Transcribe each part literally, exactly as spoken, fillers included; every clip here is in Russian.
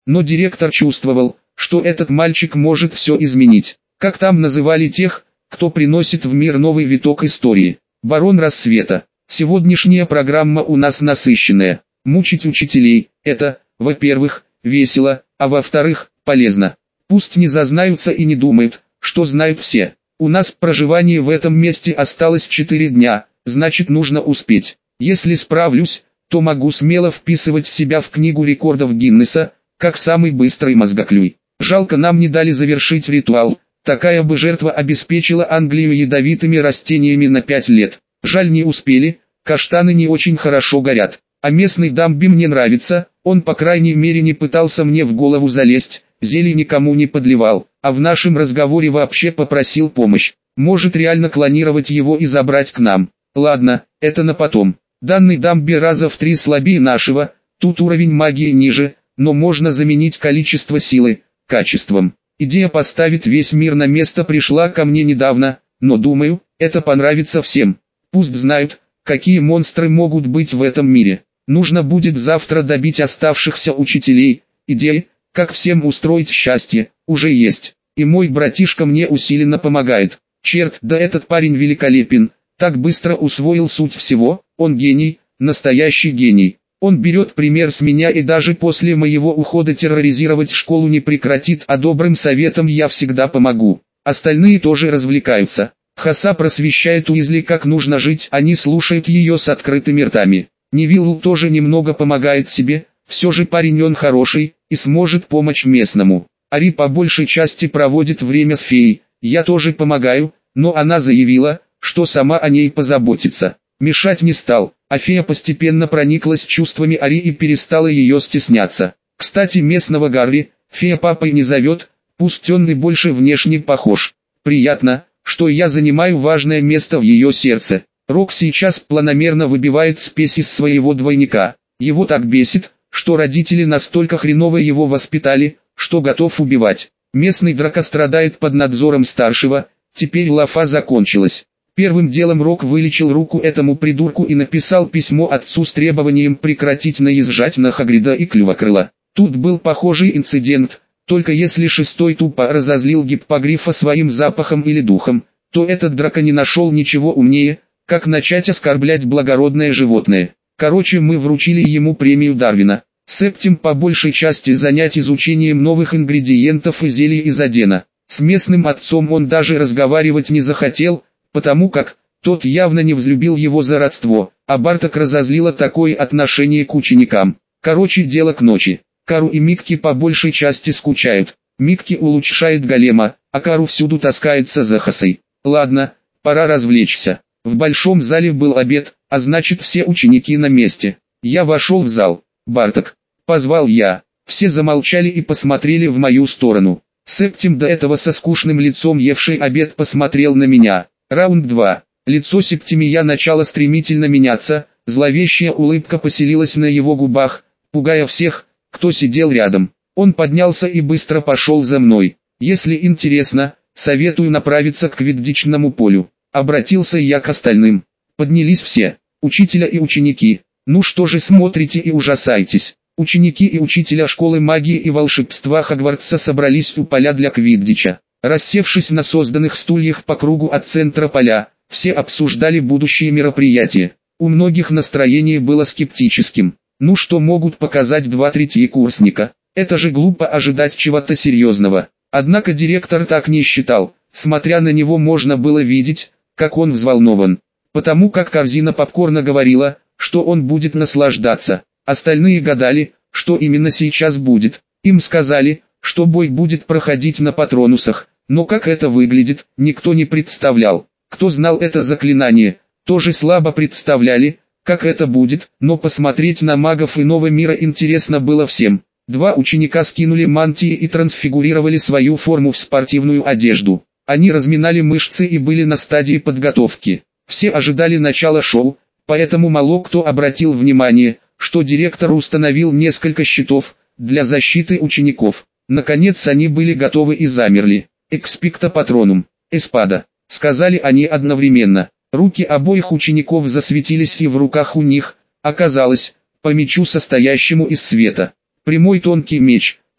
Но директор чувствовал, что этот мальчик может все изменить. Как там называли тех, кто приносит в мир новый виток истории? Барон рассвета. Сегодняшняя программа у нас насыщенная. Мучить учителей – это, во-первых, весело, а во-вторых, полезно. Пусть не зазнаются и не думают, что знают все. У нас проживание в этом месте осталось четыре дня, значит нужно успеть. Если справлюсь, то могу смело вписывать себя в книгу рекордов Гиннесса, как самый быстрый мозгоклюй. Жалко, нам не дали завершить ритуал, такая бы жертва обеспечила Англию ядовитыми растениями на пять лет. Жаль, не успели, каштаны не очень хорошо горят. А местный Дамби мне нравится, он по крайней мере не пытался мне в голову залезть, зелье никому не подливал, а в нашем разговоре вообще попросил помощь. Может реально клонировать его и забрать к нам. Ладно, это на потом. Данный Дамби раза в три слабее нашего, тут уровень магии ниже, но можно заменить количество силы качеством. Идея поставить весь мир на место пришла ко мне недавно, но думаю, это понравится всем. Пусть знают, какие монстры могут быть в этом мире. Нужно будет завтра добить оставшихся учителей. Идеи, как всем устроить счастье, уже есть. И мой братишка мне усиленно помогает. Черт, да этот парень великолепен. Так быстро усвоил суть всего, он гений, настоящий гений. Он берет пример с меня и даже после моего ухода терроризировать школу не прекратит, а добрым советом я всегда помогу. Остальные тоже развлекаются. Хаса просвещает Уизли, как нужно жить, они слушают ее с открытыми ртами. Невилл тоже немного помогает себе, все же парень он хороший, и сможет помочь местному. Ари по большей части проводит время с феей, я тоже помогаю, но она заявила, что сама о ней позаботится. Мешать не стал, а фея постепенно прониклась чувствами Ари и перестала ее стесняться. Кстати, местного Гарри, фея папой не зовет, пусть он и больше внешне похож. Приятно, что я занимаю важное место в ее сердце. Рок сейчас планомерно выбивает спесь из своего двойника. Его так бесит, что родители настолько хреново его воспитали, что готов убивать. Местный Драко страдает под надзором старшего, теперь лафа закончилась. Первым делом Рок вылечил руку этому придурку и написал письмо отцу с требованием прекратить наезжать на Хагрида и Клювокрыла. Тут был похожий инцидент, только если шестой тупо разозлил гиппогрифа своим запахом или духом, то этот Драко не нашел ничего умнее, как начать оскорблять благородное животное. Короче, мы вручили ему премию Дарвина. Септим по большей части занять изучением новых ингредиентов и зелий из Адена. С местным отцом он даже разговаривать не захотел, потому как тот явно не взлюбил его за родство, а Барток разозлило такое отношение к ученикам. Короче, дело к ночи. Кару и Микки по большей части скучают. Микки улучшает голема, а Кару всюду таскается за Хасой. Ладно, пора развлечься. В большом зале был обед, а значит все ученики на месте. Я вошел в зал. «Барток!» — позвал я. Все замолчали и посмотрели в мою сторону. Септим, до этого со скучным лицом евший обед, посмотрел на меня. Раунд два. Лицо Септимия начало стремительно меняться, зловещая улыбка поселилась на его губах, пугая всех, кто сидел рядом. Он поднялся и быстро пошел за мной. «Если интересно, советую направиться к квиддичному полю». Обратился я к остальным. Поднялись все, учителя и ученики. «Ну что же смотрите и ужасаетесь?» Ученики и учителя школы магии и волшебства Хогвартса собрались у поля для квиддича. Рассевшись на созданных стульях по кругу от центра поля, все обсуждали будущие мероприятия. У многих настроение было скептическим. Ну что могут показать два третьекурсника? Это же глупо ожидать чего-то серьезного. Однако директор так не считал. Смотря на него можно было видеть, как он взволнован. Потому как корзина попкорна говорила, что он будет наслаждаться. Остальные гадали, что именно сейчас будет. Им сказали, что бой будет проходить на патронусах, но как это выглядит, никто не представлял. Кто знал это заклинание, тоже слабо представляли, как это будет, но посмотреть на магов иного мира интересно было всем. Два ученика скинули мантии и трансфигурировали свою форму в спортивную одежду. Они разминали мышцы и были на стадии подготовки. Все ожидали начала шоу, поэтому мало кто обратил внимание, что директор установил несколько щитов для защиты учеников. Наконец они были готовы и замерли. «Экспекто патронум, эспада», — сказали они одновременно. Руки обоих учеников засветились, и в руках у них оказалось по мечу, состоящему из света. Прямой тонкий меч,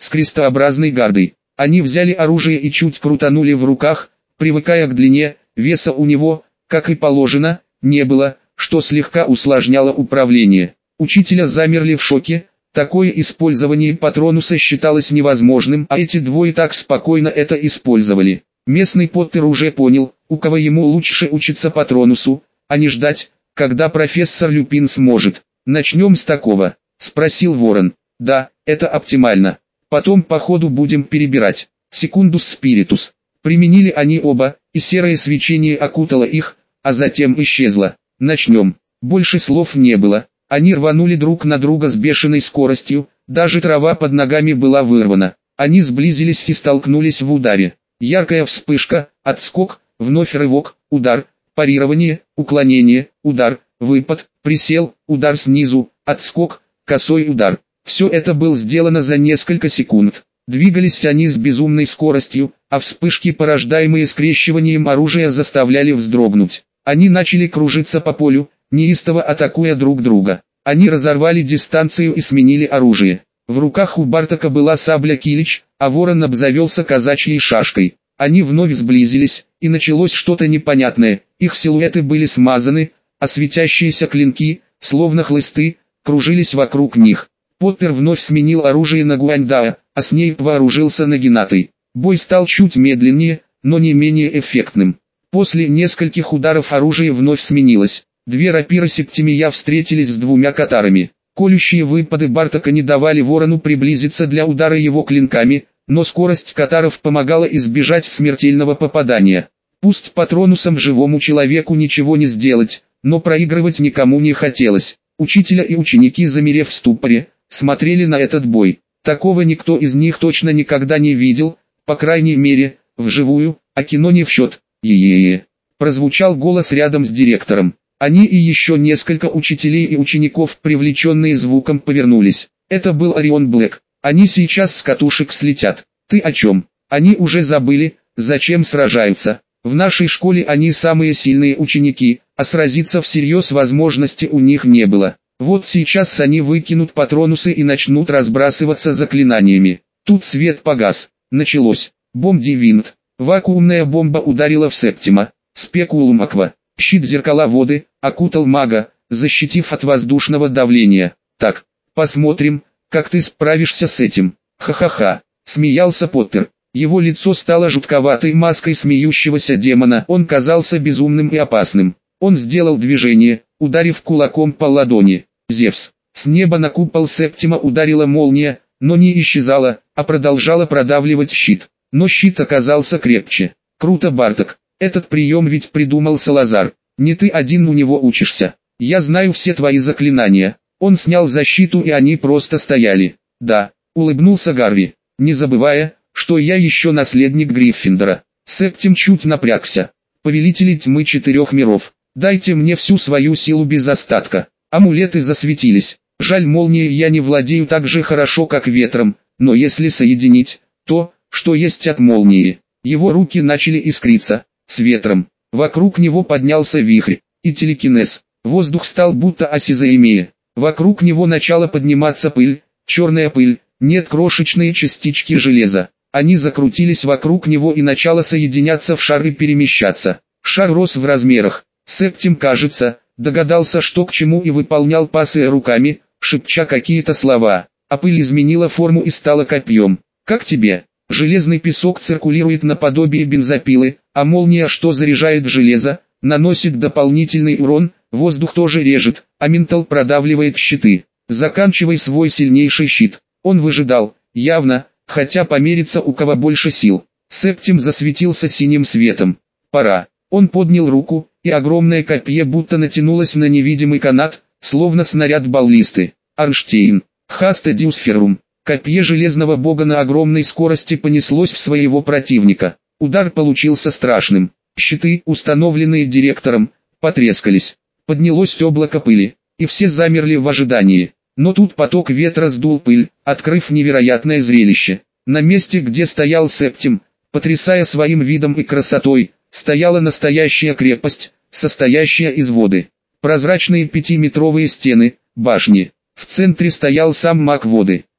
с крестообразной гардой. Они взяли оружие и чуть крутанули в руках, привыкая к длине. Веса у него, как и положено, не было, что слегка усложняло управление. Учителя замерли в шоке. Такое использование патронуса считалось невозможным, а эти двое так спокойно это использовали. Местный Поттер уже понял, у кого ему лучше учиться патронусу, а не ждать, когда профессор Люпин сможет. «Начнем с такого?» – спросил Ворон. «Да, это оптимально. Потом по ходу будем перебирать. Секундус спиритус». Применили они оба, и серое свечение окутало их, а затем исчезло. «Начнем». Больше слов не было. Они рванули друг на друга с бешеной скоростью, даже трава под ногами была вырвана. Они сблизились и столкнулись в ударе. Яркая вспышка, отскок, вновь рывок, удар, парирование, уклонение, удар, выпад, присел, удар снизу, отскок, косой удар. Все это было сделано за несколько секунд. Двигались они с безумной скоростью, а вспышки, порождаемые скрещиванием оружия, заставляли вздрогнуть. Они начали кружиться по полю, неистово атакуя друг друга. Они разорвали дистанцию и сменили оружие. В руках у Бартака была сабля Килич, а Ворон обзавелся казачьей шашкой. Они вновь сблизились, и началось что-то непонятное. Их силуэты были смазаны, а светящиеся клинки, словно хлысты, кружились вокруг них. Поттер вновь сменил оружие на Гуаньдаа, а Снейп вооружился нагинатой. Бой стал чуть медленнее, но не менее эффектным. После нескольких ударов оружие вновь сменилось. Две рапиры Септимия встретились с двумя катарами. Колющие выпады Бартака не давали Ворону приблизиться для удара его клинками, но скорость катаров помогала избежать смертельного попадания. Пусть патронусом живому человеку ничего не сделать, но проигрывать никому не хотелось. Учителя и ученики, замерев в ступоре, смотрели на этот бой. Такого никто из них точно никогда не видел, по крайней мере, вживую, а кино не в счет. «Е-е-е!» прозвучал голос рядом с директором. Они и еще несколько учителей и учеников, привлеченные звуком, повернулись. Это был Орион Блэк. Они сейчас с катушек слетят. Ты о чем? Они уже забыли, зачем сражаются. В нашей школе они самые сильные ученики, а сразиться всерьез возможности у них не было. Вот сейчас они выкинут патронусы и начнут разбрасываться заклинаниями. Тут свет погас. Началось. Бомб-дивинт. Вакуумная бомба ударила в Септима. Спекулум аква. Щит зеркала воды окутал мага, защитив от воздушного давления. Так, посмотрим, как ты справишься с этим. Ха-ха-ха, смеялся Поттер. Его лицо стало жутковатой маской смеющегося демона. Он казался безумным и опасным. Он сделал движение, ударив кулаком по ладони. Зевс. С неба на купол Септима ударила молния, но не исчезала, а продолжала продавливать щит. Но щит оказался крепче. Круто, Бартак. Этот прием ведь придумал Салазар. Не ты один у него учишься. Я знаю все твои заклинания. Он снял защиту, и они просто стояли. Да, улыбнулся Гарри, не забывая, что я еще наследник Гриффиндора. Септим чуть напрягся. Повелители тьмы четырех миров, дайте мне всю свою силу без остатка. Амулеты засветились. Жаль, молнией я не владею так же хорошо, как ветром, но если соединить то, что есть от молнии. Его руки начали искриться. С ветром. Вокруг него поднялся вихрь и телекинез. Воздух стал будто осязаемее. Вокруг него начала подниматься пыль, черная пыль, нет, крошечные частички железа. Они закрутились вокруг него и начало соединяться в шар и перемещаться. Шар рос в размерах. Септим, кажется, догадался, что к чему, и выполнял пасы руками, шепча какие-то слова. А пыль изменила форму и стала копьем. «Как тебе?» Железный песок циркулирует наподобие бензопилы, а молния, что заряжает железо, наносит дополнительный урон, воздух тоже режет, а ментал продавливает щиты. Заканчивай свой сильнейший щит. Он выжидал, явно, хотя помериться у кого больше сил. Септим засветился синим светом. Пора. Он поднял руку, и огромное копье будто натянулось на невидимый канат, словно снаряд баллисты. Арнштейн. Хаста Дюсферум. Копье железного бога на огромной скорости понеслось в своего противника. Удар получился страшным. Щиты, установленные директором, потрескались. Поднялось облако пыли, и все замерли в ожидании. Но тут поток ветра сдул пыль, открыв невероятное зрелище. На месте, где стоял Септим, потрясая своим видом и красотой, стояла настоящая крепость, состоящая из воды. Прозрачные пятиметровые стены, башни. В центре стоял сам маг воды.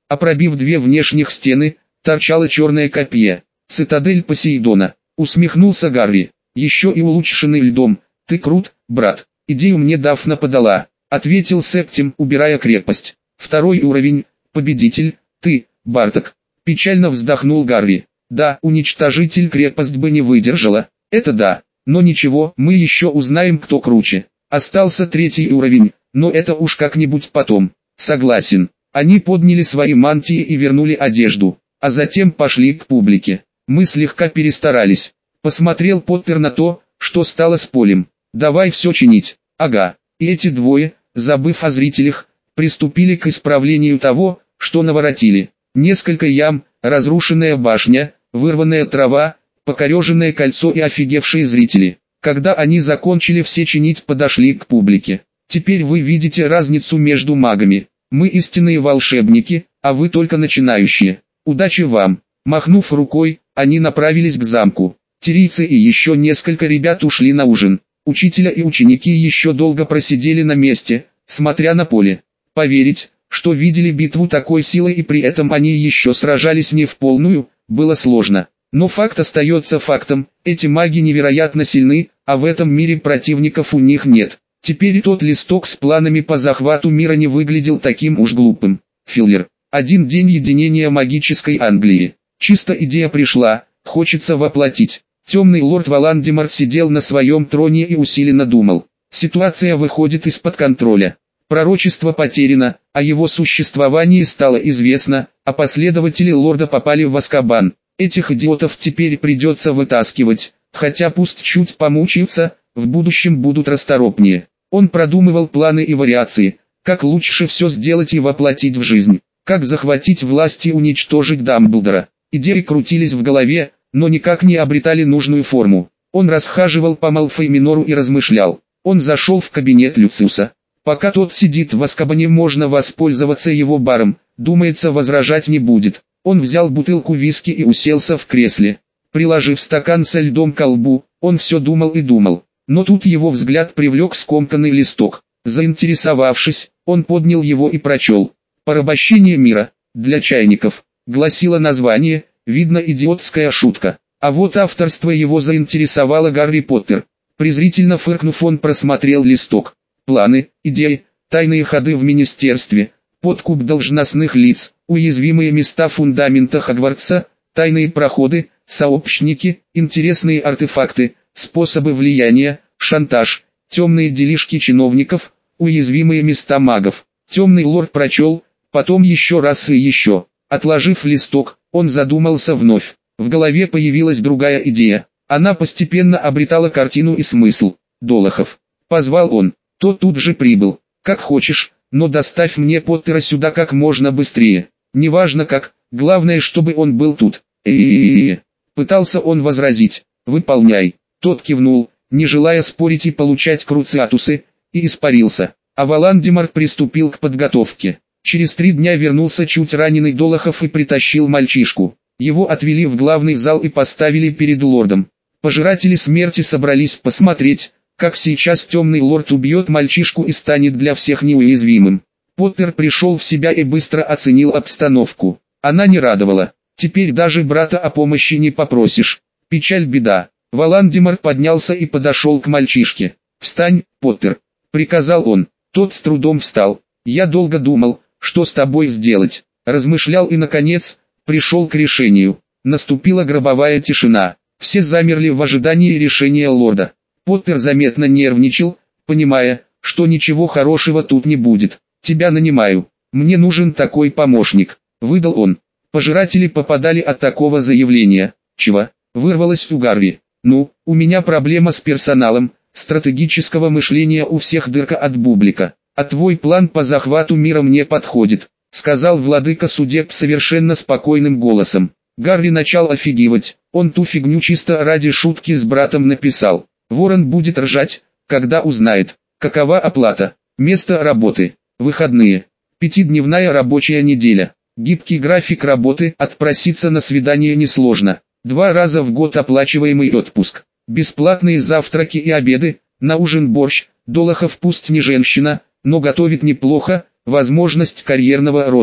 а пробив две внешних стены, торчало черное копье. «Цитадель Посейдона», — усмехнулся Гарри. «Еще и улучшенный льдом. Ты крут, брат. Идею мне Дафна подала», — ответил Септим, убирая крепость. «Второй уровень, победитель, ты, Барток». Печально вздохнул Гарри. «Да, уничтожитель крепость бы не выдержала, это да, но ничего, мы еще узнаем, кто круче. Остался третий уровень, но это уж как-нибудь потом». «Согласен». Они подняли свои мантии и вернули одежду, а затем пошли к публике. «Мы слегка перестарались», — посмотрел Поттер на то, что стало с полем. «Давай все чинить». «Ага». И эти двое, забыв о зрителях, приступили к исправлению того, что наворотили. Несколько ям, разрушенная башня, вырванная трава, покореженное кольцо и офигевшие зрители. Когда они закончили все чинить, подошли к публике. «Теперь вы видите разницу между магами. Мы истинные волшебники, а вы только начинающие. Удачи вам». Махнув рукой, они направились к замку. Тирийцы и еще несколько ребят ушли на ужин. Учителя и ученики еще долго просидели на месте, смотря на поле. Поверить, что видели битву такой силы и при этом они еще сражались не в полную, было сложно. Но факт остается фактом, эти маги невероятно сильны, а в этом мире противников у них нет. Теперь тот листок с планами по захвату мира не выглядел таким уж глупым. Филлер. Один день единения магической Англии. Чисто идея пришла, хочется воплотить. Темный лорд Волан-де-Морт сидел на своем троне и усиленно думал. Ситуация выходит из-под контроля. Пророчество потеряно, о его существовании стало известно, а последователи лорда попали в Азкабан. Этих идиотов теперь придется вытаскивать, хотя пусть чуть помучаются, в будущем будут расторопнее. Он продумывал планы и вариации, как лучше все сделать и воплотить в жизнь, как захватить власть и уничтожить Дамблдора. Идеи крутились в голове, но никак не обретали нужную форму. Он расхаживал по Малфой-Минору и размышлял. Он зашел в кабинет Люциуса. Пока тот сидит в Азкабане, можно воспользоваться его баром, думается, возражать не будет. Он взял бутылку виски и уселся в кресле. Приложив стакан со льдом к колбу, он все думал и думал. Но тут его взгляд привлек скомканный листок. Заинтересовавшись, он поднял его и прочел. «Порабощение мира, для чайников», гласило название, видно, идиотская шутка. А вот авторство его заинтересовало Гарри Поттер. Презрительно фыркнув, он просмотрел листок. Планы, идеи, тайные ходы в министерстве, подкуп должностных лиц, уязвимые места фундамента Хогвартса, тайные проходы, сообщники, интересные артефакты, способы влияния, шантаж, темные делишки чиновников, уязвимые места магов. Темный лорд прочел, потом еще раз и еще. Отложив листок, он задумался вновь. В голове появилась другая идея. Она постепенно обретала картину и смысл. «Долохов», — позвал он. Тот тут же прибыл. «Как хочешь, но доставь мне Поттера сюда как можно быстрее. Неважно как, главное, чтобы он был тут». «Э-э-э-э», пытался он возразить. «Выполняй». Тот кивнул, не желая спорить и получать круциатусы, и испарился. А Волан-де-Морт приступил к подготовке. Через три дня вернулся чуть раненый Долохов и притащил мальчишку. Его отвели в главный зал и поставили перед лордом. Пожиратели смерти собрались посмотреть, как сейчас темный лорд убьет мальчишку и станет для всех неуязвимым. Поттер пришел в себя и быстро оценил обстановку. Она не радовала. Теперь даже брата о помощи не попросишь. Печаль, беда. Волан-де-Морт поднялся и подошел к мальчишке. «Встань, Поттер», — приказал он. Тот с трудом встал. «Я долго думал, что с тобой сделать». Размышлял и, наконец, пришел к решению. Наступила гробовая тишина. Все замерли в ожидании решения лорда. Поттер заметно нервничал, понимая, что ничего хорошего тут не будет. «Тебя нанимаю. Мне нужен такой помощник», — выдал он. Пожиратели попадали от такого заявления. «Чего?» — вырвалось у Гарри. «Ну, у меня проблема с персоналом, стратегического мышления у всех дырка от бублика. А твой план по захвату мира мне подходит», — сказал владыка судеб совершенно спокойным голосом. Гарри начал офигевать. Он ту фигню чисто ради шутки с братом написал. Ворон будет ржать, когда узнает, какова оплата, место работы, выходные, пятидневная рабочая неделя, гибкий график работы, отпроситься на свидание несложно, два раза в год оплачиваемый отпуск, бесплатные завтраки и обеды, на ужин борщ. Долохов пусть не женщина, но готовит неплохо, возможность карьерного роста.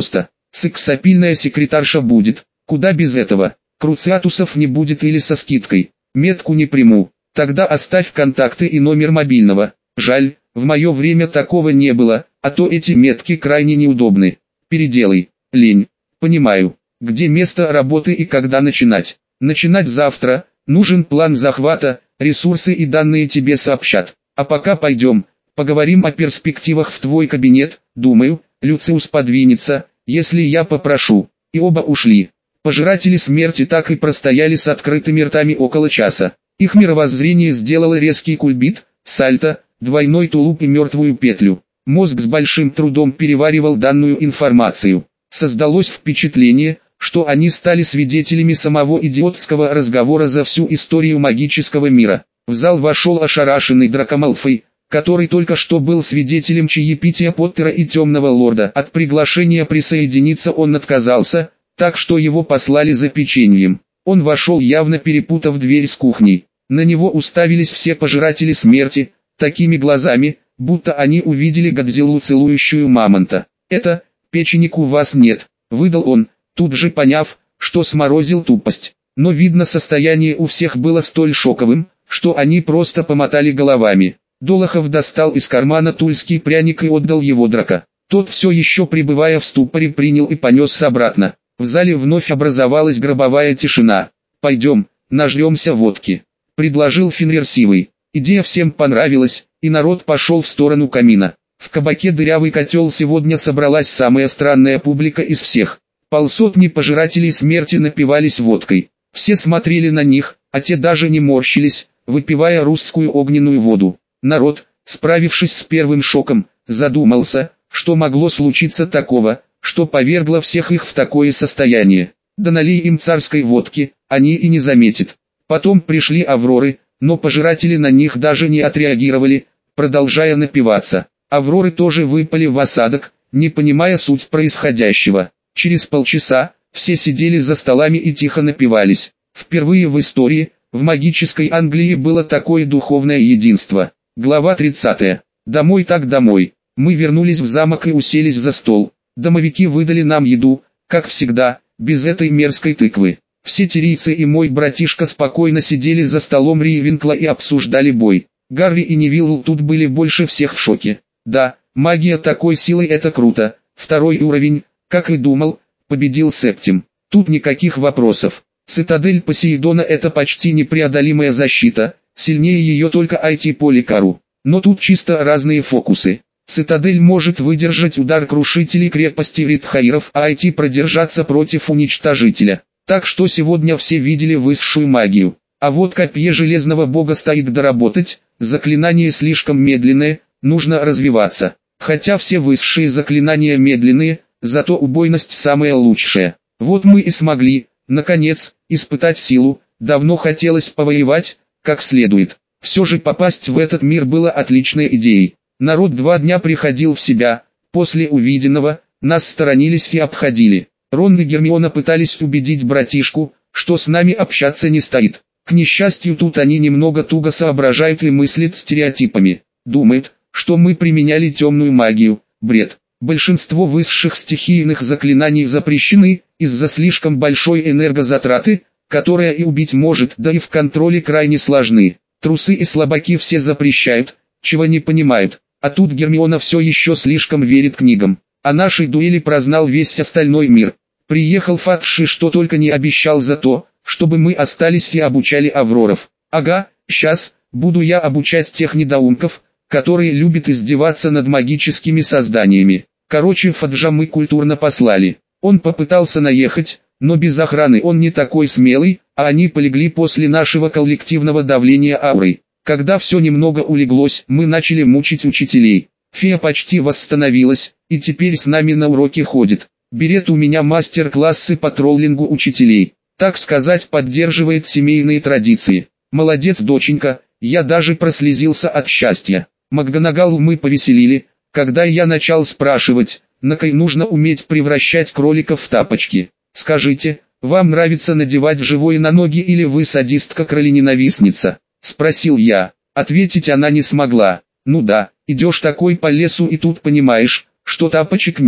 Сексапильная секретарша будет. Куда без этого? Круциатусов не будет или со скидкой. Метку не приму. Тогда оставь контакты и номер мобильного. Жаль, в мое время такого не было, а то эти метки крайне неудобны. Переделай. Лень. Понимаю. Где место работы и когда начинать? Начинать завтра. Нужен план захвата, ресурсы и данные тебе сообщат. А пока пойдем, поговорим о перспективах в твой кабинет. Думаю, Люциус подвинется, если я попрошу. И оба ушли. Пожиратели смерти так и простояли с открытыми ртами около часа. Их мировоззрение сделало резкий кульбит, сальто, двойной тулуп и мертвую петлю. Мозг с большим трудом переваривал данную информацию. Создалось впечатление, что они стали свидетелями самого идиотского разговора за всю историю магического мира. В зал вошел ошарашенный Драко Малфой, который только что был свидетелем чаепития Поттера и Темного Лорда. От приглашения присоединиться он отказался, так что его послали за печеньем. Он вошел, явно перепутав дверь с кухней. На него уставились все пожиратели смерти, такими глазами, будто они увидели Годзиллу, целующую мамонта. «Это, печенек у вас нет», — выдал он, тут же поняв, что сморозил тупость. Но видно, состояние у всех было столь шоковым, что они просто помотали головами. Долохов достал из кармана тульский пряник и отдал его Драко. Тот, все еще пребывая в ступоре, принял и понес обратно. В зале вновь образовалась гробовая тишина. «Пойдем, нажремся водки», — предложил Фенрир Сивый. Идея всем понравилась, и народ пошел в сторону камина. В кабаке «Дырявый котел» сегодня собралась самая странная публика из всех. Полсотни пожирателей смерти напивались водкой. Все смотрели на них, а те даже не морщились, выпивая русскую огненную воду. Народ, справившись с первым шоком, задумался, что могло случиться такого, что повергло всех их в такое состояние. Да налей им царской водки, они и не заметят. Потом пришли Авроры, но пожиратели на них даже не отреагировали, продолжая напиваться. Авроры тоже выпали в осадок, не понимая суть происходящего. Через полчаса, все сидели за столами и тихо напивались. Впервые в истории, в магической Англии было такое духовное единство. Глава тридцатая. Домой так домой. Мы вернулись в замок и уселись за стол. Домовики выдали нам еду, как всегда, без этой мерзкой тыквы. Все тирийцы и мой братишка спокойно сидели за столом Ривенкла и обсуждали бой. Гарри и Невилл тут были больше всех в шоке. Да, магия такой силы — это круто. Второй уровень, как и думал, победил Септим. Тут никаких вопросов. Цитадель Посейдона — это почти непреодолимая защита, сильнее ее только ай ти Поликару. Но тут чисто разные фокусы. Цитадель может выдержать удар крушителей крепости Ритхаиров, а ай ти продержаться против уничтожителя. Так что сегодня все видели высшую магию. А вот копье Железного Бога стоит доработать, заклинание слишком медленное, нужно развиваться. Хотя все высшие заклинания медленные, зато убойность самая лучшая. Вот мы и смогли, наконец, испытать силу. Давно хотелось повоевать, как следует. Все же попасть в этот мир было отличной идеей. Народ два дня приходил в себя, после увиденного, нас сторонились и обходили. Рон и Гермиона пытались убедить братишку, что с нами общаться не стоит. К несчастью, тут они немного туго соображают и мыслят стереотипами. Думают, что мы применяли темную магию. Бред. Большинство высших стихийных заклинаний запрещены, из-за слишком большой энергозатраты, которая и убить может, да и в контроле крайне сложны. Трусы и слабаки все запрещают, чего не понимают. А тут Гермиона все еще слишком верит книгам. О нашей дуэли прознал весь остальной мир. Приехал Фатши, что только не обещал за то, чтобы мы остались и обучали Авроров. Ага, сейчас, буду я обучать тех недоумков, которые любят издеваться над магическими созданиями. Короче, Фаджа мы культурно послали. Он попытался наехать, но без охраны он не такой смелый, а они полегли после нашего коллективного давления аурой. Когда все немного улеглось, мы начали мучить учителей. Фея почти восстановилась, и теперь с нами на уроки ходит. Берет у меня мастер-классы по троллингу учителей. Так сказать, поддерживает семейные традиции. Молодец, доченька, я даже прослезился от счастья. МакГонагал мы повеселили, когда я начал спрашивать, на кой нужно уметь превращать кроликов в тапочки. Скажите, вам нравится надевать живое на ноги или вы садистка-кролененавистница? Спросил я. Ответить она не смогла. Ну да, идешь такой по лесу и тут понимаешь, что тапочек нет.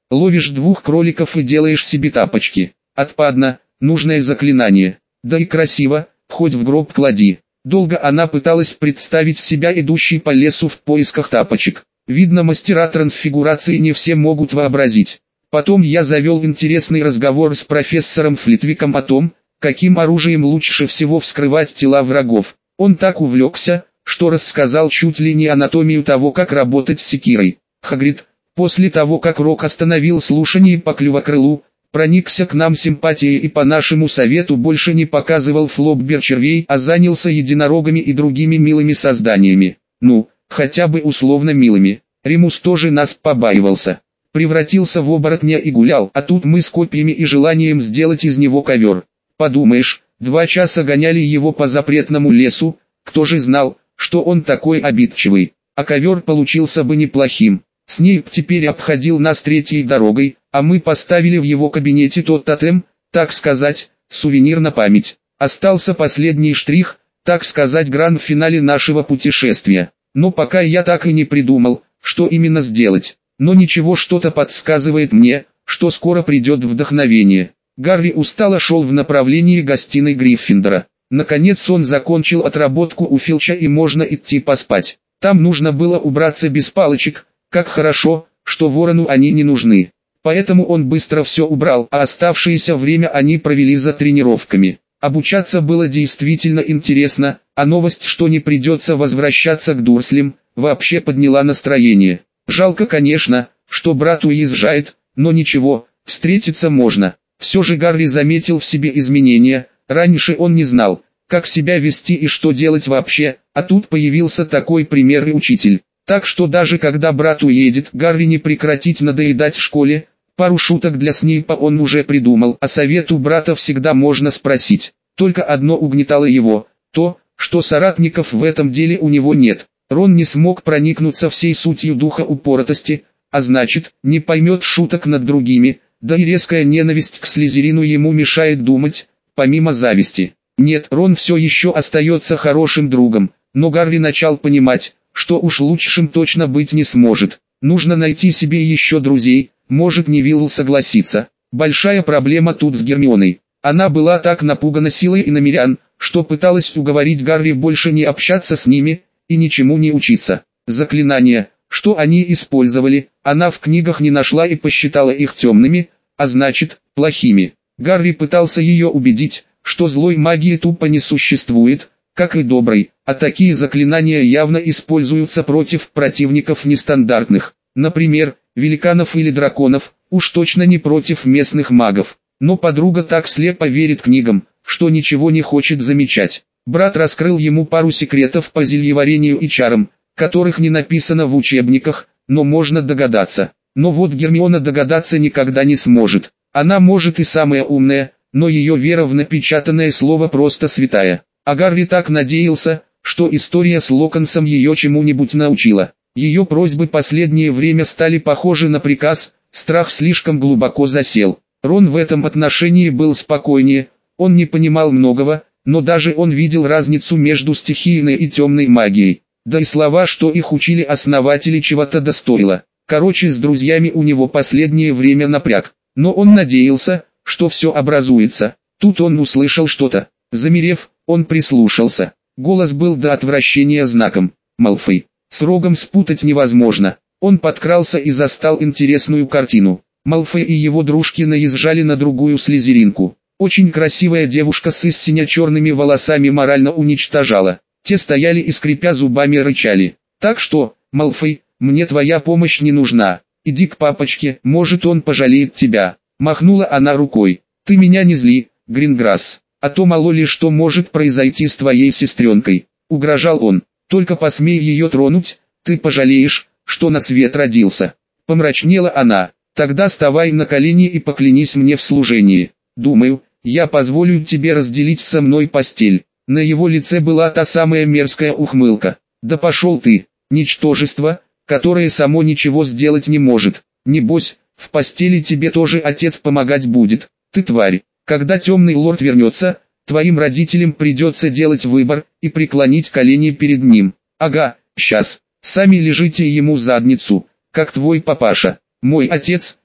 Ловишь двух кроликов и делаешь себе тапочки. Отпадно, нужное заклинание. Да и красиво, хоть в гроб клади. Долго она пыталась представить себя идущей по лесу в поисках тапочек. Видно, мастера трансфигурации не все могут вообразить. Потом я завел интересный разговор с профессором Флитвиком о том, каким оружием лучше всего вскрывать тела врагов. Он так увлекся, что рассказал чуть ли не анатомию того, как работать с секирой. Хагрид, после того как Рок остановил слушание по Клювокрылу, проникся к нам симпатией и по нашему совету больше не показывал флоббер-червей, а занялся единорогами и другими милыми созданиями. Ну, хотя бы условно милыми. Римус тоже нас побаивался. Превратился в оборотня и гулял, а тут мы с копьями и желанием сделать из него ковер. Подумаешь, два часа гоняли его по запретному лесу, кто же знал, что он такой обидчивый. А ковер получился бы неплохим. Снейп теперь обходил нас третьей дорогой, а мы поставили в его кабинете тот тотем, так сказать, сувенир на память. Остался последний штрих, так сказать, гранд-финале нашего путешествия. Но пока я так и не придумал, что именно сделать. Но ничего, что-то подсказывает мне, что скоро придет вдохновение. Гарри устало шел в направлении гостиной Гриффиндора. Наконец он закончил отработку у Филча и можно идти поспать. Там нужно было убраться без палочек, как хорошо, что Ворону они не нужны. Поэтому он быстро все убрал, а оставшееся время они провели за тренировками. Обучаться было действительно интересно, а новость, что не придется возвращаться к Дурслям, вообще подняла настроение. Жалко, конечно, что брат уезжает, но ничего, встретиться можно. Все же Гарри заметил в себе изменения, раньше он не знал, как себя вести и что делать вообще, а тут появился такой пример и учитель. Так что даже когда брат уедет, Гарри не прекратить надоедать в школе. Пару шуток для Снейпа он уже придумал, а совет у брата всегда можно спросить. Только одно угнетало его, то, что соратников в этом деле у него нет. Рон не смог проникнуться всей сутью духа упоротости, а значит, не поймет шуток над другими, да и резкая ненависть к Слизерину ему мешает думать, помимо зависти. Нет, Рон все еще остается хорошим другом, но Гарри начал понимать, что уж лучшим точно быть не сможет. Нужно найти себе еще друзей, может Невилл согласится. Большая проблема тут с Гермионой. Она была так напугана силой иномирян, что пыталась уговорить Гарри больше не общаться с ними и ничему не учиться. Заклинания, что они использовали, она в книгах не нашла и посчитала их темными, а значит, плохими. Гарри пытался ее убедить, что злой магии тупо не существует, как и доброй, а такие заклинания явно используются против противников нестандартных, например, великанов или драконов, уж точно не против местных магов. Но подруга так слепо верит книгам, что ничего не хочет замечать. Брат раскрыл ему пару секретов по зельеварению и чарам, которых не написано в учебниках, но можно догадаться. Но вот Гермиона догадаться никогда не сможет. Она может и самая умная, но ее вера в напечатанное слово просто святая. А Гарри так надеялся, что история с Локонсом ее чему-нибудь научила. Ее просьбы последнее время стали похожи на приказ, страх слишком глубоко засел. Рон в этом отношении был спокойнее, он не понимал многого, но даже он видел разницу между стихийной и темной магией. Да и слова, что их учили основатели, чего-то достоило. Короче, с друзьями у него последнее время напряг. Но он надеялся, что все образуется. Тут он услышал что-то. Замерев, он прислушался. Голос был до отвращения знаком. Малфой. С Рогом спутать невозможно. Он подкрался и застал интересную картину. Малфой и его дружки наезжали на другую слизеринку. Очень красивая девушка с истинно черными волосами морально уничтожала. Те стояли и скрипя зубами рычали. Так что, Малфой, мне твоя помощь не нужна. Иди к папочке, может он пожалеет тебя. Махнула она рукой. Ты меня не зли, Гринграсс, а то мало ли что может произойти с твоей сестренкой. Угрожал он. Только посмей ее тронуть, ты пожалеешь, что на свет родился. Помрачнела она. Тогда вставай на колени и поклянись мне в служении. Думаю, я позволю тебе разделить со мной постель. На его лице была та самая мерзкая ухмылка. Да пошел ты, ничтожество, которое само ничего сделать не может. Небось, в постели тебе тоже отец помогать будет. Ты тварь. Когда темный лорд вернется, твоим родителям придется делать выбор и преклонить колени перед ним. Ага, сейчас. Сами лежите ему в задницу, как твой папаша. Мой отец,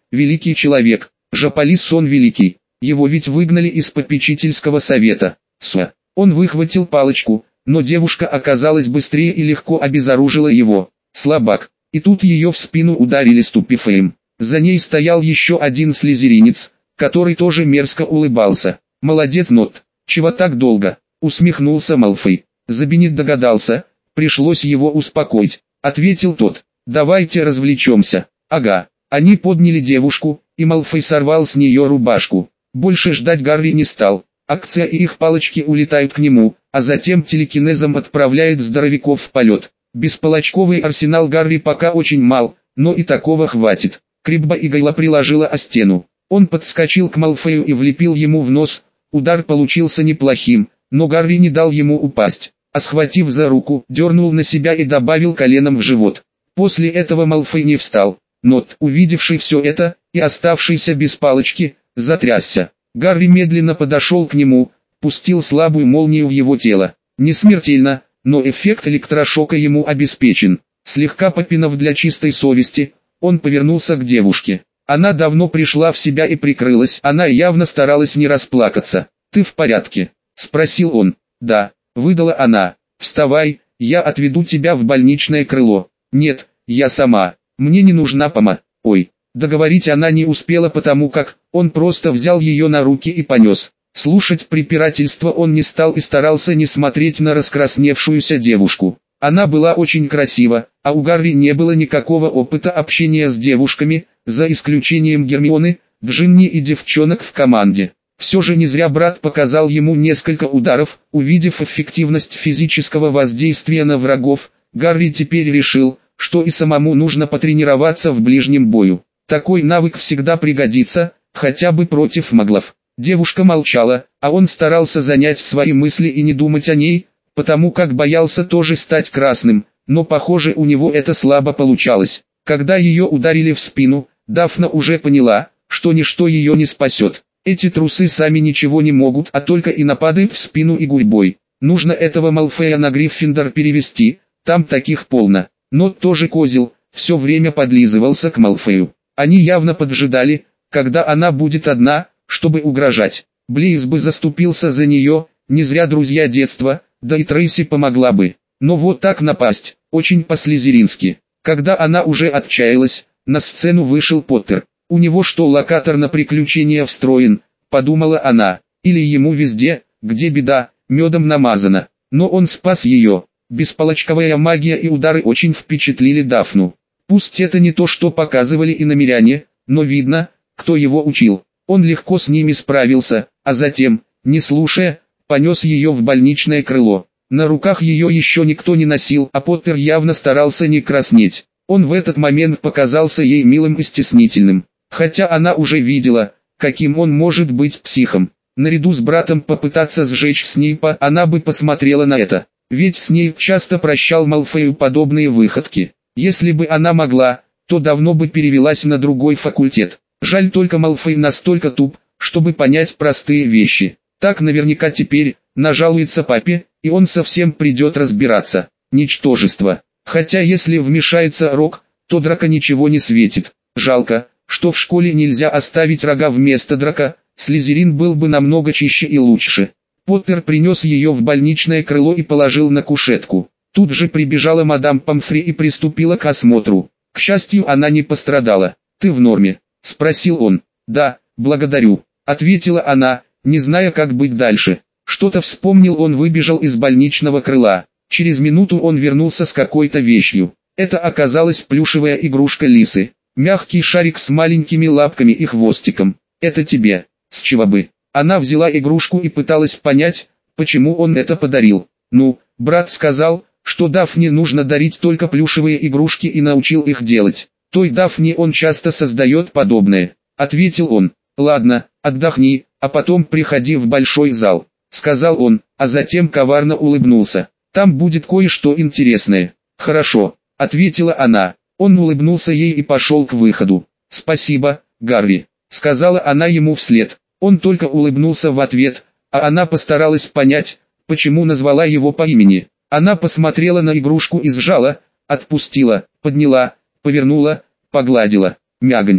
великий человек, Жополис-сон великий, его ведь выгнали из попечительского совета. С. Он выхватил палочку, но девушка оказалась быстрее и легко обезоружила его. Слабак. И тут ее в спину ударили ступифеем. За ней стоял еще один слизеринец, который тоже мерзко улыбался. «Молодец, Нот. Чего так долго?» — усмехнулся Малфой. Забинет догадался, пришлось его успокоить. Ответил тот: «Давайте развлечемся». «Ага». Они подняли девушку, и Малфой сорвал с нее рубашку. Больше ждать Гарри не стал. Акция и их палочки улетают к нему, а затем телекинезом отправляет здоровяков в полет. Бесполочковый арсенал Гарри пока очень мал, но и такого хватит. Крибба и Гайла приложила о стену. Он подскочил к Малфою и влепил ему в нос. Удар получился неплохим, но Гарри не дал ему упасть, а схватив за руку, дернул на себя и добавил коленом в живот. После этого Малфой не встал. Нот, увидевший все это, и оставшийся без палочки, затрясся. Гарри медленно подошел к нему, пустил слабую молнию в его тело. Не смертельно, но эффект электрошока ему обеспечен. Слегка попинав для чистой совести, он повернулся к девушке. Она давно пришла в себя и прикрылась, она явно старалась не расплакаться. «Ты в порядке?» — спросил он. «Да», — выдала она. «Вставай, я отведу тебя в больничное крыло». «Нет, я сама, мне не нужна пома». «Ой». Договорить она не успела, потому как он просто взял ее на руки и понес. Слушать препирательство он не стал и старался не смотреть на раскрасневшуюся девушку. Она была очень красива, а у Гарри не было никакого опыта общения с девушками, за исключением Гермионы, Джинни и девчонок в команде. Все же не зря брат показал ему несколько ударов. Увидев эффективность физического воздействия на врагов, Гарри теперь решил, что и самому нужно потренироваться в ближнем бою. Такой навык всегда пригодится, хотя бы против маглов. Девушка молчала, а он старался занять свои мысли и не думать о ней, потому как боялся тоже стать красным, но похоже у него это слабо получалось. Когда ее ударили в спину, Дафна уже поняла, что ничто ее не спасет. Эти трусы сами ничего не могут, а только и нападают в спину и гурьбой. Нужно этого Малфея на Гриффиндор перевести, там таких полно. Но тоже козел, все время подлизывался к Малфею. Они явно поджидали, когда она будет одна, чтобы угрожать. Блейз бы заступился за нее, не зря друзья детства, да и Трейси помогла бы. Но вот так напасть, очень по-слизерински. Когда она уже отчаялась, на сцену вышел Поттер. У него что, локатор на приключения встроен, подумала она, или ему везде, где беда, медом намазано. Но он спас ее. Бесполочковая магия и удары очень впечатлили Дафну. Пусть это не то, что показывали иномиряне, но видно, кто его учил. Он легко с ними справился, а затем, не слушая, понес ее в больничное крыло. На руках ее еще никто не носил, а Поттер явно старался не краснеть. Он в этот момент показался ей милым и стеснительным, хотя она уже видела, каким он может быть психом. Наряду с братом попытаться сжечь Снейпа, она бы посмотрела на это, ведь Снейп часто прощал Малфою подобные выходки. Если бы она могла, то давно бы перевелась на другой факультет. Жаль только Малфой настолько туп, чтобы понять простые вещи. Так наверняка теперь нажалуется папе, и он совсем придет разбираться. Ничтожество. Хотя если вмешается Рок, то Драко ничего не светит. Жалко, что в школе нельзя оставить рога вместо Драко, Слизерин был бы намного чище и лучше. Поттер принес ее в больничное крыло и положил на кушетку. Тут же прибежала мадам Помфри и приступила к осмотру. К счастью, она не пострадала. «Ты в норме?» — спросил он. «Да, благодарю», — ответила она, не зная, как быть дальше. Что-то вспомнил, он выбежал из больничного крыла. Через минуту он вернулся с какой-то вещью. Это оказалась плюшевая игрушка лисы. Мягкий шарик с маленькими лапками и хвостиком. «Это тебе. С чего бы?» Она взяла игрушку и пыталась понять, почему он это подарил. «Ну, брат сказал, что Дафне нужно дарить только плюшевые игрушки и научил их делать. Той Дафне он часто создает подобное», — ответил он. «Ладно, отдохни, а потом приходи в большой зал», — сказал он, а затем коварно улыбнулся. «Там будет кое-что интересное». «Хорошо», — ответила она. Он улыбнулся ей и пошел к выходу. «Спасибо, Гарри», — сказала она ему вслед. Он только улыбнулся в ответ, а она постаралась понять, почему назвала его по имени. Она посмотрела на игрушку и сжала, отпустила, подняла, повернула, погладила. «Мягонький»,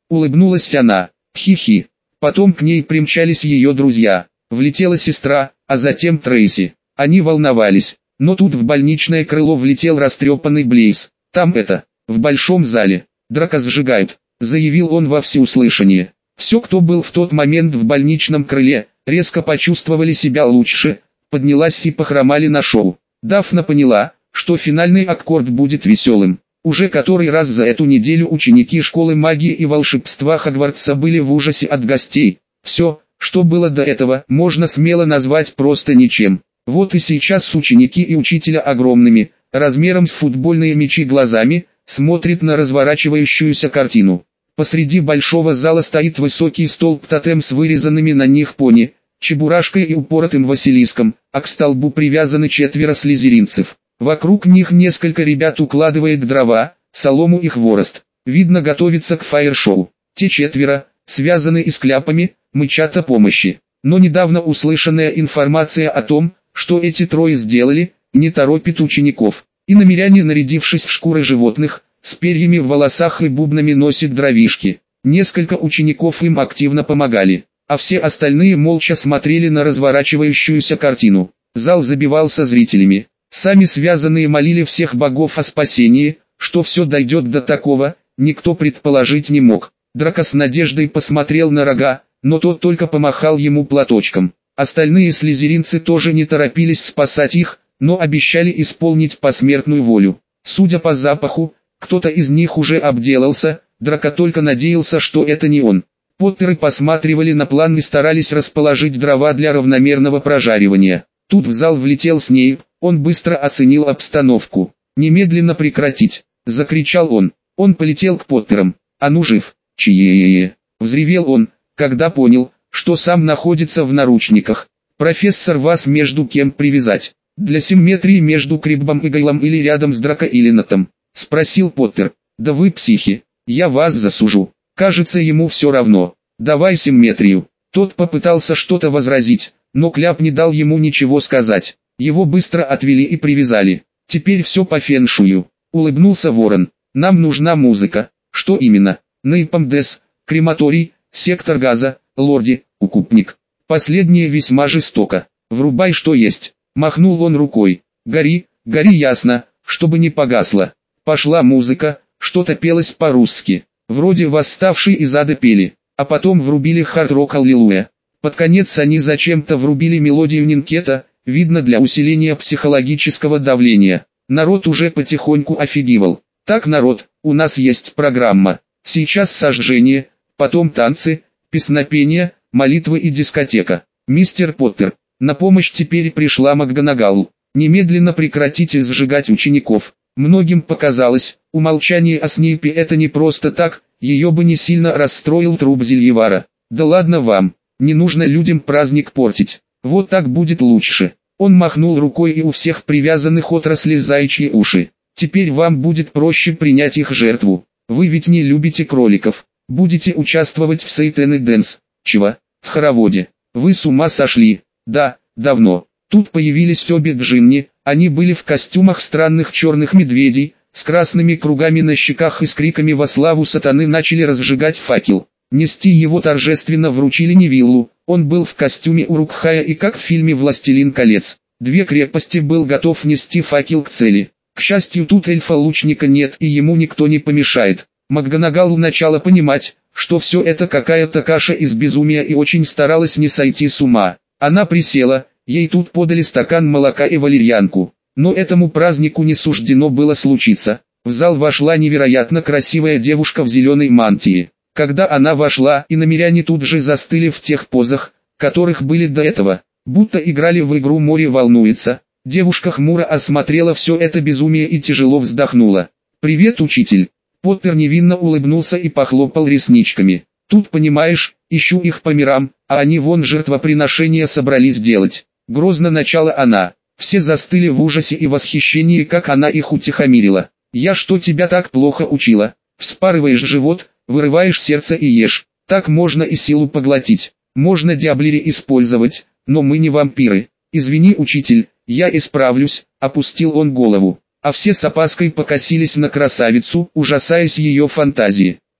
Улыбнулась она. Хи-хи. Потом к ней примчались ее друзья. Влетела сестра, а затем Трейси. Они волновались. Но тут в больничное крыло влетел растрепанный Блейз. Там это, в большом зале, Драка сжигают, заявил он во всеуслышание. Все, кто был в тот момент в больничном крыле, резко почувствовали себя лучше, поднялась и похромали на шоу. Дафна поняла, что финальный аккорд будет веселым. Уже который раз за эту неделю ученики школы магии и волшебства Хогвартса были в ужасе от гостей. Все, что было до этого, можно смело назвать просто ничем. Вот и сейчас ученики и учителя огромными, размером с футбольные мячи глазами, смотрят на разворачивающуюся картину. Посреди большого зала стоит высокий столб-тотем с вырезанными на них пони, чебурашкой и упоротым Василиском, а к столбу привязаны четверо слизеринцев. Вокруг них несколько ребят укладывает дрова, солому и хворост. Видно, готовится к фаер-шоу. Те четверо, связаны и с кляпами, мычат о помощи. Но недавно услышанная информация о том, что эти трое сделали, не торопит учеников. И намеряне, нарядившись в шкуры животных, с перьями в волосах и бубнами носят дровишки. Несколько учеников им активно помогали, а все остальные молча смотрели на разворачивающуюся картину. Зал забивался зрителями. Сами связанные молили всех богов о спасении. Что все дойдет до такого, никто предположить не мог. Драко с надеждой посмотрел на Рога, но тот только помахал ему платочком. Остальные слизеринцы тоже не торопились спасать их, но обещали исполнить посмертную волю. Судя по запаху, кто-то из них уже обделался, Драко только надеялся, что это не он. Поттеры посматривали на план и старались расположить дрова для равномерного прожаривания. Тут в зал влетел Снейп, он быстро оценил обстановку. «Немедленно прекратить!» — закричал он. Он полетел к Поттерам. «А ну жив!» «Чье-е-е!» — взревел он, когда понял, что сам находится в наручниках. «Профессор, вас между кем привязать? Для симметрии между Криббом и Гайлом или рядом с Драко или Натом?» — спросил Поттер. «Да вы психи, я вас засужу». Кажется, ему все равно. «Давай симметрию». Тот попытался что-то возразить, но Кляп не дал ему ничего сказать. Его быстро отвели и привязали. «Теперь все по фэншую», — улыбнулся Ворон. «Нам нужна музыка». «Что именно?» «Нейпамдес, крематорий, сектор газа, лорди, укупник». Последнее весьма жестоко. «Врубай что есть». Махнул он рукой. «Гори, гори ясно, чтобы не погасло». Пошла музыка, что-то пелось по-русски. Вроде восставшие из ада пели, а потом врубили хард-рок «Аллилуйя». Под конец они зачем-то врубили мелодию Нинкета, видно для усиления психологического давления. Народ уже потихоньку офигевал. «Так, народ, у нас есть программа. Сейчас сожжение, потом танцы, песнопение, молитвы и дискотека. Мистер Поттер, на помощь теперь пришла МакГонагал. Немедленно прекратите сжигать учеников». Многим показалось, умолчание о Снейпе это не просто так, ее бы не сильно расстроил труп Зельевара. «Да ладно вам, не нужно людям праздник портить. Вот так будет лучше». Он махнул рукой, и у всех привязанных отросли заячьи уши. «Теперь вам будет проще принять их жертву. Вы ведь не любите кроликов. Будете участвовать в Сейтен и Дэнс». «Чего? В хороводе? Вы с ума сошли?» «Да, давно». Тут появились обе Джинни, они были в костюмах странных черных медведей, с красными кругами на щеках и с криками во славу сатаны начали разжигать факел. Нести его торжественно вручили Невиллу, он был в костюме Урукхая и как в фильме «Властелин колец». Две крепости был готов нести факел к цели. К счастью, тут эльфа-лучника нет и ему никто не помешает. МакГонагал начала понимать, что все это какая-то каша из безумия и очень старалась не сойти с ума. Она присела. Ей тут подали стакан молока и валерьянку. Но этому празднику не суждено было случиться. В зал вошла невероятно красивая девушка в зеленой мантии. Когда она вошла, и намеряне тут же застыли в тех позах, которых были до этого, будто играли в игру «Море волнуется». Девушка хмуро осмотрела все это безумие и тяжело вздохнула. «Привет, учитель». Поттер невинно улыбнулся и похлопал ресничками. «Тут, понимаешь, ищу их по мирам, а они вон жертвоприношения собрались делать». Грозно начала она. Все застыли в ужасе и восхищении, как она их утихомирила. «Я что, тебя так плохо учила? Вспарываешь живот, вырываешь сердце и ешь. Так можно и силу поглотить. Можно диаблери использовать, но мы не вампиры. Извини, учитель, я исправлюсь», — опустил он голову. А все с опаской покосились на красавицу, ужасаясь ее фантазии.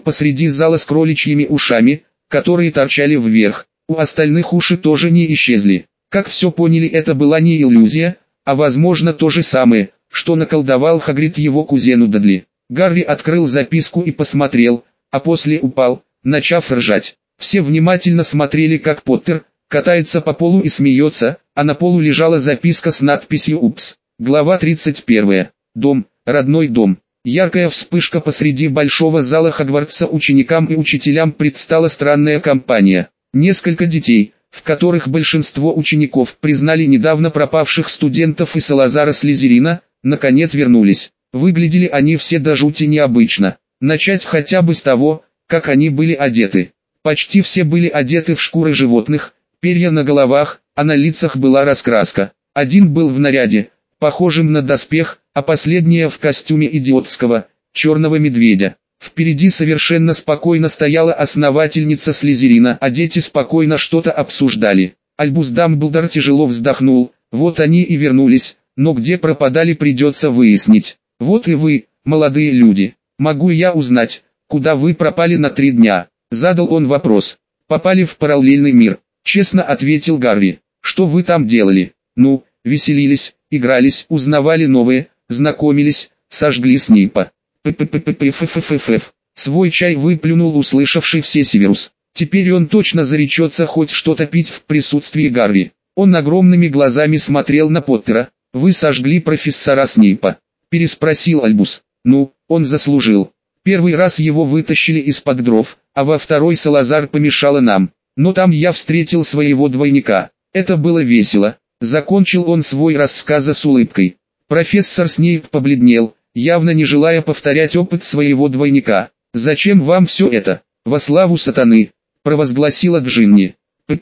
посреди зала с кроличьими ушами, которые торчали вверх. У остальных уши тоже не исчезли. Как все поняли, это была не иллюзия, а возможно то же самое, что наколдовал Хагрид его кузену Дадли. Гарри открыл записку и посмотрел, а после упал, начав ржать. Все внимательно смотрели, как Поттер катается по полу и смеется, а на полу лежала записка с надписью «Упс». Глава тридцать первая. Дом, родной дом. Яркая вспышка посреди большого зала Хогвартса. Ученикам и учителям предстала странная компания. Несколько детей, в которых большинство учеников признали недавно пропавших студентов и Салазара Слизерина, наконец вернулись. Выглядели они все до жути необычно. Начать хотя бы с того, как они были одеты. Почти все были одеты в шкуры животных, перья на головах, а на лицах была раскраска. Один был в наряде, похожим на доспех, а последняя в костюме идиотского, черного медведя. Впереди совершенно спокойно стояла основательница Слизерина, а дети спокойно что-то обсуждали. Альбус Дамблдор тяжело вздохнул, вот они и вернулись, но где пропадали, придется выяснить. Вот и вы, молодые люди, могу я узнать, куда вы пропали на три дня? Задал он вопрос. Попали в параллельный мир, честно ответил Гарри. Что вы там делали? Ну, веселились, игрались, узнавали новые, знакомились, сожгли Снейпа. П-п-п-п-ф-ф-ф-ф. Свой чай выплюнул услышавший все Северус. Теперь он точно заречется хоть что-то пить в присутствии Гарри. Он огромными глазами смотрел на Поттера. «Вы сожгли профессора Снейпа?» — переспросил Альбус. «Ну, он заслужил. Первый раз его вытащили из-под дров, а во второй Салазар помешала нам. Но там я встретил своего двойника. Это было весело». Закончил он свой рассказ с улыбкой. Профессор Снейп побледнел, явно не желая повторять опыт своего двойника. «Зачем вам все это? Во славу сатаны!» — провозгласила Джинни.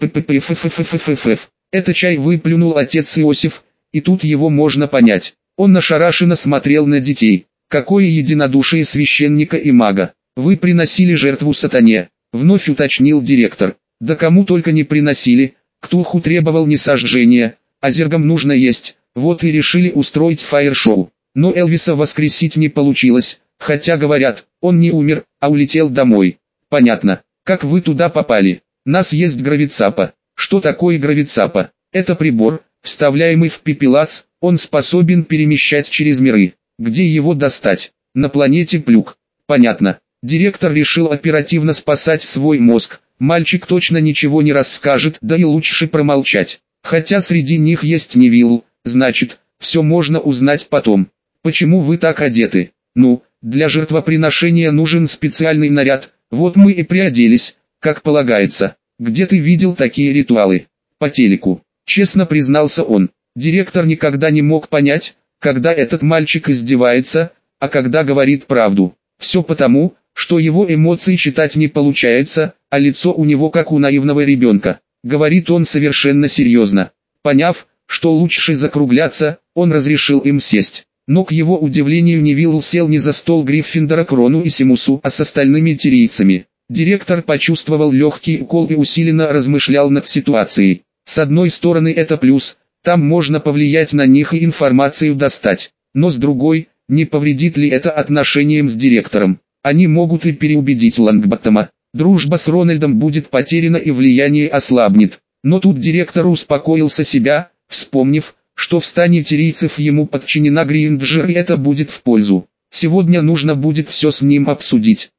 «П-п-п-п-ф-ф-ф-ф-ф-ф». Это чай выплюнул отец Иосиф, и тут его можно понять. Он ошарашенно смотрел на детей. Какое единодушие священника и мага! Вы приносили жертву сатане, вновь уточнил директор. Да кому только не приносили, Ктулху требовал не сожжения, а зергам нужно есть, вот и решили устроить фаер-шоу. Но Элвиса воскресить не получилось, хотя говорят, он не умер, а улетел домой. Понятно, как вы туда попали? Нас есть гравицапа. Что такое гравицапа? Это прибор, вставляемый в пепелац, он способен перемещать через миры. Где его достать? На планете Плюк. Понятно. Директор решил оперативно спасать свой мозг. Мальчик точно ничего не расскажет, да и лучше промолчать. Хотя среди них есть Невилл, значит, все можно узнать потом. Почему вы так одеты? Ну, для жертвоприношения нужен специальный наряд, вот мы и приоделись, как полагается. Где ты видел такие ритуалы? По телеку. Честно признался он. Директор никогда не мог понять, когда этот мальчик издевается, а когда говорит правду. Все потому, что его эмоции читать не получается, а лицо у него как у наивного ребенка. Говорит он совершенно серьезно. Поняв, что лучше закругляться, он разрешил им сесть. Но к его удивлению Невилл сел не за стол Гриффиндора Крону и Симусу, а с остальными тирийцами. Директор почувствовал легкий укол и усиленно размышлял над ситуацией. С одной стороны это плюс, там можно повлиять на них и информацию достать. Но с другой, не повредит ли это отношениям с директором? Они могут и переубедить Лонгботтома. Дружба с Рональдом будет потеряна и влияние ослабнет. Но тут директор успокоился себя, вспомнив, что в стане тирийцев ему подчинена Гринджер и это будет в пользу. Сегодня нужно будет все с ним обсудить.